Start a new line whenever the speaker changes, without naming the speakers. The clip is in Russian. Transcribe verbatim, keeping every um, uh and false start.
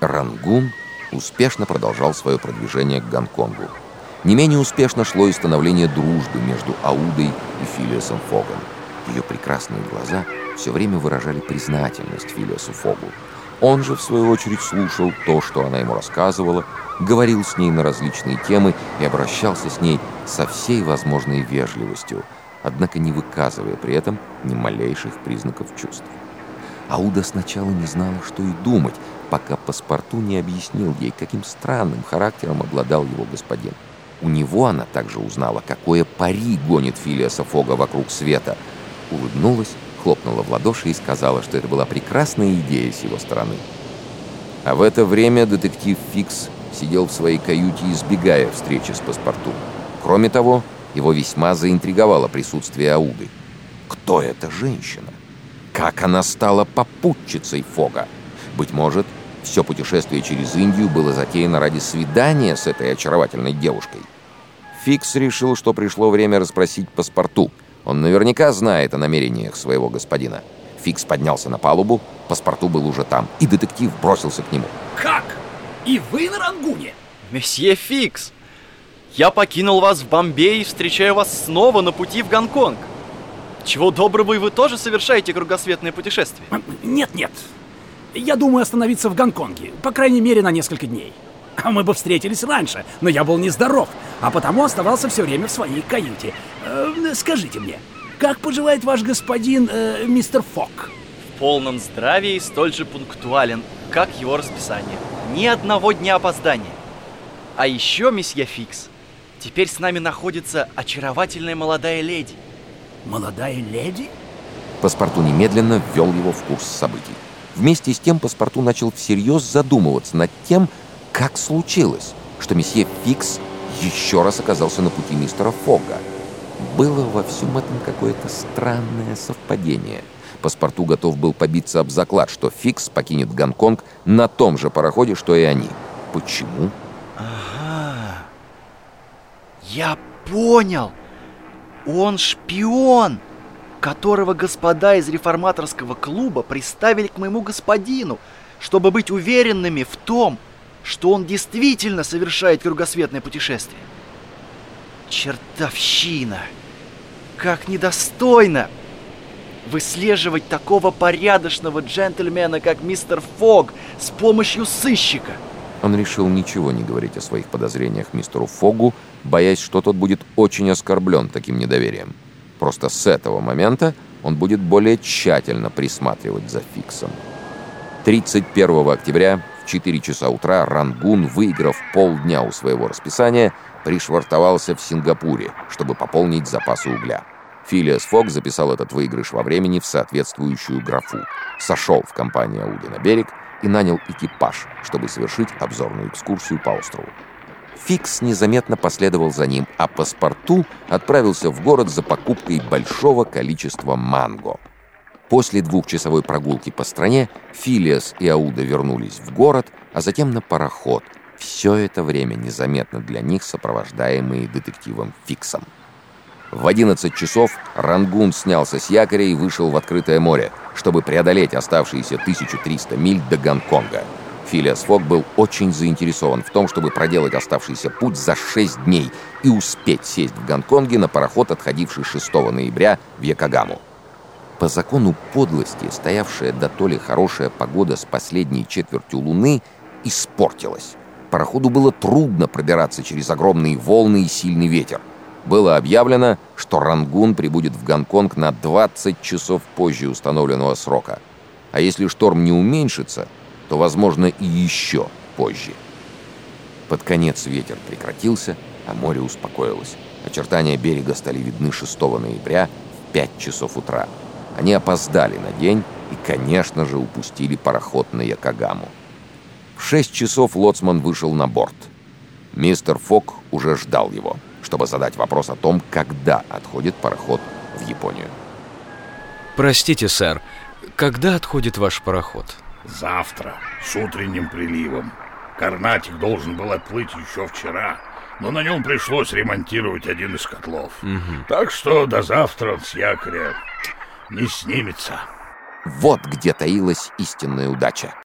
Рангун успешно продолжал свое продвижение к Гонконгу. Не менее успешно шло и становление дружбы между Аудой и Филиасом Фогом. Ее прекрасные глаза все время выражали признательность Филиасу Фогу. Он же, в свою очередь, слушал то, что она ему рассказывала, говорил с ней на различные темы и обращался с ней со всей возможной вежливостью, однако не выказывая при этом ни малейших признаков чувств. Ауда сначала не знала, что и думать, пока паспорту не объяснил ей, каким странным характером обладал его господин. У него она также узнала, какое пари гонит Филиаса Фога вокруг света, улыбнулась, хлопнула в ладоши и сказала, что это была прекрасная идея с его стороны. А в это время детектив Фикс сидел в своей каюте, избегая встречи с паспорту. Кроме того, его весьма заинтриговало присутствие Ауды. Кто эта женщина? Как она стала попутчицей Фога? Быть может, все путешествие через Индию было затеяно ради свидания с этой очаровательной девушкой. Фикс решил, что пришло время расспросить паспорту. Он наверняка знает о намерениях своего господина. Фикс поднялся на палубу, паспорту был уже там, и детектив бросился к нему.
Как? И вы на Рангуне?
Месье Фикс, я покинул вас в Бомбее и встречаю вас снова на пути в Гонконг. Чего доброго, и вы тоже совершаете кругосветное путешествие?
Нет-нет. Я думаю остановиться в Гонконге, по крайней мере, на несколько дней. А мы бы встретились раньше, но я был нездоров, а потому оставался все время в своей каюте. Э, скажите мне, как поживает ваш господин э, мистер Фог?
В полном здравии и столь же пунктуален, как его расписание. Ни одного дня опоздания. А еще, месье Фикс, теперь с нами находится очаровательная молодая леди.
Молодая леди?
Паспорту немедленно ввел его в курс событий. Вместе с тем паспорту начал всерьез задумываться над тем, как случилось, что месье Фикс еще раз оказался на пути мистера Фога. Было во всем этом какое-то странное совпадение. Паспорту готов был побиться об заклад, что Фикс покинет Гонконг на том же пароходе, что и они. Почему?
Ага. Я понял. Он шпион, которого господа из реформаторского клуба приставили к моему господину, чтобы быть уверенными в том, что он действительно совершает кругосветное путешествие. Чертовщина! Как недостойно выслеживать такого порядочного джентльмена, как мистер Фог, с помощью сыщика.
Он решил ничего не говорить о своих подозрениях мистеру Фогу, боясь, что тот будет очень оскорблен таким недоверием. Просто с этого момента он будет более тщательно присматривать за Фиксом. тридцать первого октября в четыре часа утра Рангун, выиграв полдня у своего расписания, пришвартовался в Сингапуре, чтобы пополнить запасы угля. Филиас Фог записал этот выигрыш во времени в соответствующую графу, сошел в компании Ауды на берег и нанял экипаж, чтобы совершить обзорную экскурсию по острову. Фикс незаметно последовал за ним, а паспорту отправился в город за покупкой большого количества манго. После двухчасовой прогулки по стране Филиас и Ауда вернулись в город, а затем на пароход, все это время незаметно для них сопровождаемые детективом Фиксом. В одиннадцать часов Рангун снялся с якоря и вышел в открытое море, чтобы преодолеть оставшиеся тысячу триста миль до Гонконга. Филиас Фог был очень заинтересован в том, чтобы проделать оставшийся путь за шесть дней и успеть сесть в Гонконге на пароход, отходивший шестого ноября в Йокогаму. По закону подлости, стоявшая до то ли хорошая погода с последней четвертью луны испортилась. Пароходу было трудно пробираться через огромные волны и сильный ветер. Было объявлено, что Рангун прибудет в Гонконг на двадцать часов позже установленного срока. А если шторм не уменьшится, то, возможно, и еще позже. Под конец ветер прекратился, а море успокоилось. Очертания берега стали видны шестого ноября в пять часов утра. Они опоздали на день и, конечно же, упустили пароход на Йокогаму. В шесть часов лоцман вышел на борт. Мистер Фог уже ждал его, чтобы задать вопрос о том, когда отходит пароход в Японию.
Простите, сэр, когда отходит ваш пароход?
Завтра, с утренним приливом. Карнатик должен был отплыть еще вчера, но на нем пришлось ремонтировать один из котлов. Угу. Так что до завтра он с якоря не снимется.
Вот где таилась истинная удача.